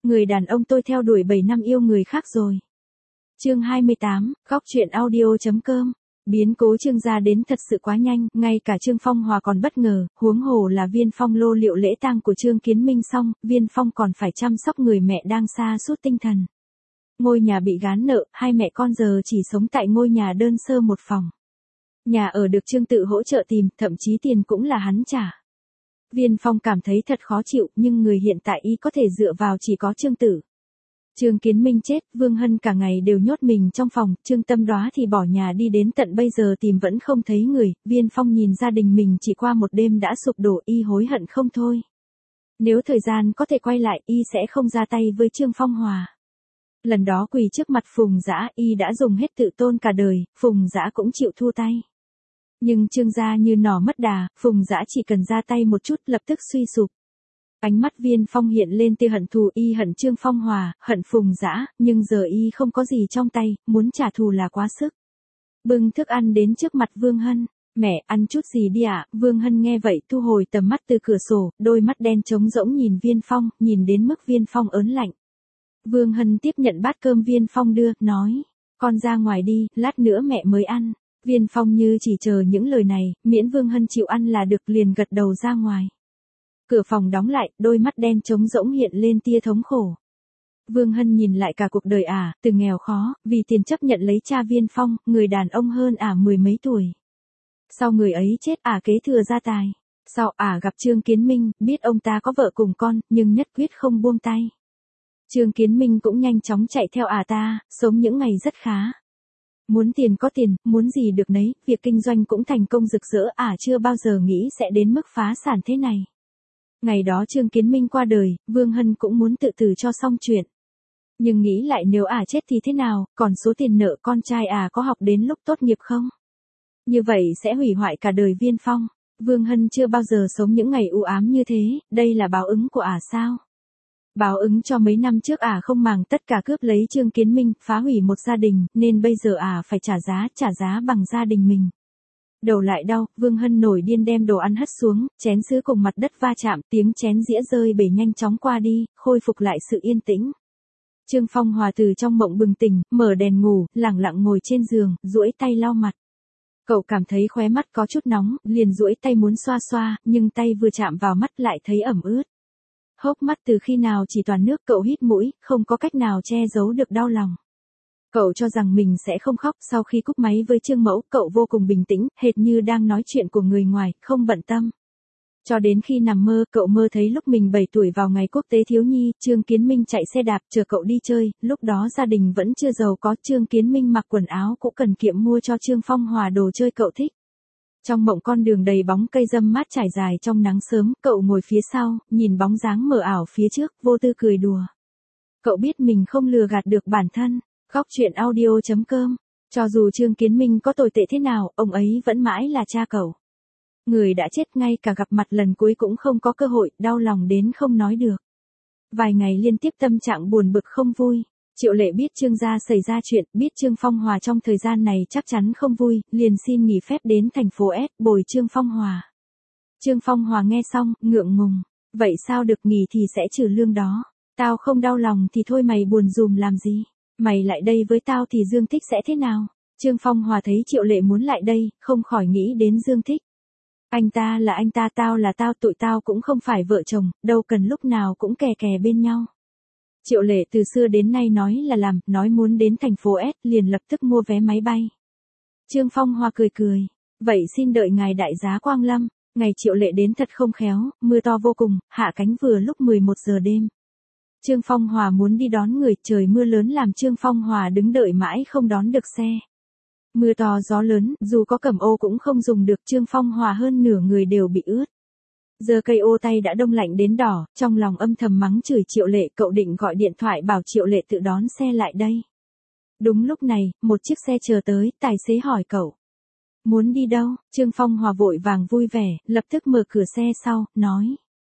Người đàn ông tôi theo đuổi 7 năm yêu người khác rồi. Chương 28, góc truyện audio.com. Biến cố Trương gia đến thật sự quá nhanh, ngay cả Trương Phong Hòa còn bất ngờ, huống hồ là Viên Phong lo liệu lễ tang của Trương Kiến Minh xong, Viên Phong còn phải chăm sóc người mẹ đang sa sút tinh thần. Ngôi nhà bị gán nợ, hai mẹ con giờ chỉ sống tại ngôi nhà đơn sơ một phòng. Nhà ở được Trương Tự hỗ trợ tìm, thậm chí tiền cũng là hắn trả. Viên Phong cảm thấy thật khó chịu, nhưng người hiện tại y có thể dựa vào chỉ có Trương Tự. Trương Kiến Minh chết, Vương Hân cả ngày đều nhốt mình trong phòng, Trương Tâm Đoá thì bỏ nhà đi đến tận bây giờ tìm vẫn không thấy người, Viên Phong nhìn gia đình mình chỉ qua một đêm đã sụp đổ, y hối hận không thôi. Nếu thời gian có thể quay lại, y sẽ không ra tay với Trương Phong Hòa. Lần đó quỳ trước mặt Phùng Dã, y đã dùng hết tự tôn cả đời, Phùng Dã cũng chịu thua tay. Nhưng Trương gia như nỏ mất đà, Phùng Dã chỉ cần ra tay một chút lập tức suy sụp. Ánh mắt Viên Phong hiện lên tia hận thù, y hận Trương Phong Hòa, hận Phùng Dã, nhưng giờ y không có gì trong tay, muốn trả thù là quá sức. Bưng thức ăn đến trước mặt Vương Hân, mẹ ăn chút gì đi ạ. Vương Hân nghe vậy thu hồi tầm mắt từ cửa sổ, đôi mắt đen trống rỗng nhìn Viên Phong, nhìn đến mức Viên Phong ớn lạnh. Vương Hân tiếp nhận bát cơm Viên Phong đưa, nói, con ra ngoài đi, lát nữa mẹ mới ăn. Viên Phong như chỉ chờ những lời này, miễn Vương Hân chịu ăn là được, liền gật đầu ra ngoài. Cửa phòng đóng lại, đôi mắt đen trống rỗng hiện lên tia thống khổ. Vương Hân nhìn lại cả cuộc đời từ nghèo khó, vì tiền chấp nhận lấy cha Viên Phong, người đàn ông hơn mười mấy tuổi. Sau người ấy chết kế thừa gia tài. Sau gặp Trương Kiến Minh, biết ông ta có vợ cùng con, nhưng nhất quyết không buông tay. Trương Kiến Minh cũng nhanh chóng chạy theo ta, sống những ngày rất khá. Muốn tiền có tiền, muốn gì được nấy, việc kinh doanh cũng thành công rực rỡ, chưa bao giờ nghĩ sẽ đến mức phá sản thế này. Ngày đó Trương Kiến Minh qua đời, Vương Hân cũng muốn tự tử cho xong chuyện. Nhưng nghĩ lại nếu chết thì thế nào, còn số tiền nợ con trai có học đến lúc tốt nghiệp không? Như vậy sẽ hủy hoại cả đời Viên Phong. Vương Hân chưa bao giờ sống những ngày u ám như thế, đây là báo ứng của sao? Báo ứng cho mấy năm trước không màng tất cả cướp lấy Trương Kiến Minh, phá hủy một gia đình, nên bây giờ phải trả giá bằng gia đình mình. Đầu lại đau, Vương Hân nổi điên đem đồ ăn hất xuống, chén sứ cùng mặt đất va chạm, tiếng chén dĩa rơi bể nhanh chóng qua đi, khôi phục lại sự yên tĩnh. Trương Phong Hòa từ trong mộng bừng tỉnh, mở đèn ngủ, lẳng lặng ngồi trên giường, duỗi tay lau mặt. Cậu cảm thấy khóe mắt có chút nóng, liền duỗi tay muốn xoa xoa, nhưng tay vừa chạm vào mắt lại thấy ẩm ướt. Hốc mắt từ khi nào chỉ toàn nước, cậu hít mũi, không có cách nào che giấu được đau lòng. Cậu cho rằng mình sẽ không khóc, sau khi cúp máy với Trương Mẫu, cậu vô cùng bình tĩnh, hệt như đang nói chuyện của người ngoài, không bận tâm. Cho đến khi nằm mơ, cậu mơ thấy lúc mình 7 tuổi vào ngày quốc tế thiếu nhi, Trương Kiến Minh chạy xe đạp chờ cậu đi chơi, lúc đó gia đình vẫn chưa giàu có, Trương Kiến Minh mặc quần áo cũ cần kiệm mua cho Trương Phong Hòa đồ chơi cậu thích. Trong mộng con đường đầy bóng cây râm mát trải dài trong nắng sớm, cậu ngồi phía sau, nhìn bóng dáng mờ ảo phía trước, vô tư cười đùa. Cậu biết mình không lừa gạt được bản thân. Góc truyện audio.com. Cho dù Trương Kiến Minh có tồi tệ thế nào, ông ấy vẫn mãi là cha cậu. Người đã chết, ngay cả gặp mặt lần cuối cũng không có cơ hội, đau lòng đến không nói được. Vài ngày liên tiếp tâm trạng buồn bực không vui. Triệu Lệ biết Trương gia xảy ra chuyện, biết Trương Phong Hòa trong thời gian này chắc chắn không vui, liền xin nghỉ phép đến thành phố S bồi Trương Phong Hòa. Trương Phong Hòa nghe xong, ngượng ngùng. Vậy sao được, nghỉ thì sẽ trừ lương đó. Tao không đau lòng thì thôi, mày buồn dùm làm gì? Mày lại đây với tao thì Dương Thích sẽ thế nào? Trương Phong Hòa thấy Triệu Lệ muốn lại đây, không khỏi nghĩ đến Dương Thích. Anh ta là anh ta, tao là tao, tụi tao cũng không phải vợ chồng, đâu cần lúc nào cũng kè kè bên nhau. Triệu Lệ từ xưa đến nay nói là làm, nói muốn đến thành phố S, liền lập tức mua vé máy bay. Trương Phong Hòa cười cười, vậy xin đợi ngài đại giá quang lâm. Ngày Triệu Lệ đến thật không khéo, mưa to vô cùng, hạ cánh vừa lúc 11 giờ đêm. Trương Phong Hòa muốn đi đón người, trời mưa lớn làm Trương Phong Hòa đứng đợi mãi không đón được xe. Mưa to gió lớn, dù có cầm ô cũng không dùng được, Trương Phong Hòa hơn nửa người đều bị ướt. Giờ cây ô tay đã đông lạnh đến đỏ, trong lòng âm thầm mắng chửi Triệu Lệ, cậu định gọi điện thoại bảo Triệu Lệ tự đón xe lại đây. Đúng lúc này, một chiếc xe chờ tới, tài xế hỏi cậu. Muốn đi đâu? Trương Phong Hòa vội vàng vui vẻ, lập tức mở cửa xe sau, nói.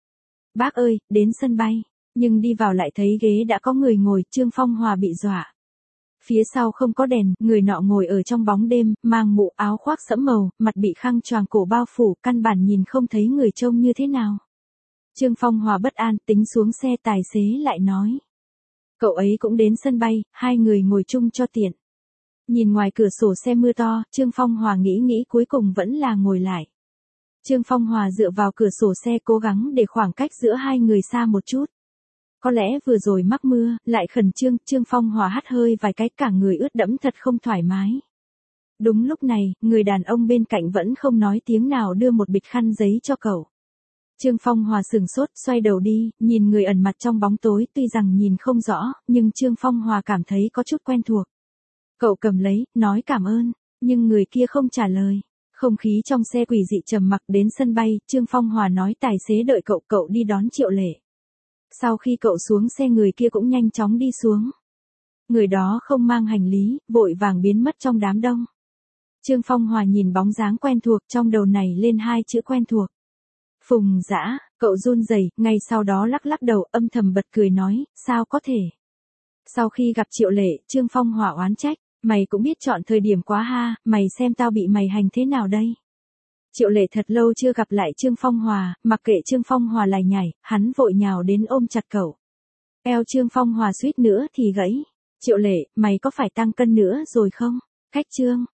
Bác ơi, đến sân bay. Nhưng đi vào lại thấy ghế đã có người ngồi, Trương Phong Hòa bị dọa. Phía sau không có đèn, người nọ ngồi ở trong bóng đêm, mang mũ áo khoác sẫm màu, mặt bị khăn choàng cổ bao phủ, căn bản nhìn không thấy người trông như thế nào. Trương Phong Hòa bất an, tính xuống xe, tài xế lại nói. Cậu ấy cũng đến sân bay, hai người ngồi chung cho tiện. Nhìn ngoài cửa sổ xe mưa to, Trương Phong Hòa nghĩ cuối cùng vẫn là ngồi lại. Trương Phong Hòa dựa vào cửa sổ xe cố gắng để khoảng cách giữa hai người xa một chút. Có lẽ vừa rồi mắc mưa, lại khẩn trương, Trương Phong Hòa hắt hơi vài cái cả người ướt đẫm thật không thoải mái. Đúng lúc này, người đàn ông bên cạnh vẫn không nói tiếng nào đưa một bịch khăn giấy cho cậu. Trương Phong Hòa sửng sốt, xoay đầu đi, nhìn người ẩn mặt trong bóng tối, tuy rằng nhìn không rõ, nhưng Trương Phong Hòa cảm thấy có chút quen thuộc. Cậu cầm lấy, nói cảm ơn, nhưng người kia không trả lời. Không khí trong xe quỷ dị trầm mặc. Đến sân bay, Trương Phong Hòa nói tài xế đợi cậu đi đón Triệu Lệ. Sau khi cậu xuống xe người kia cũng nhanh chóng đi xuống. Người đó không mang hành lý, vội vàng biến mất trong đám đông. Trương Phong Hòa nhìn bóng dáng quen thuộc, trong đầu này lên hai chữ quen thuộc. Phùng Dã, cậu run rẩy, ngay sau đó lắc đầu âm thầm bật cười nói, sao có thể. Sau khi gặp Triệu Lệ, Trương Phong Hòa oán trách, mày cũng biết chọn thời điểm quá ha, mày xem tao bị mày hành thế nào đây. Triệu Lệ thật lâu chưa gặp lại Trương Phong Hòa, mặc kệ Trương Phong Hòa lải nhải, hắn vội nhào đến ôm chặt cậu. Eo Trương Phong Hòa suýt nữa thì gãy. Triệu Lệ, mày có phải tăng cân nữa rồi không? Cách Trương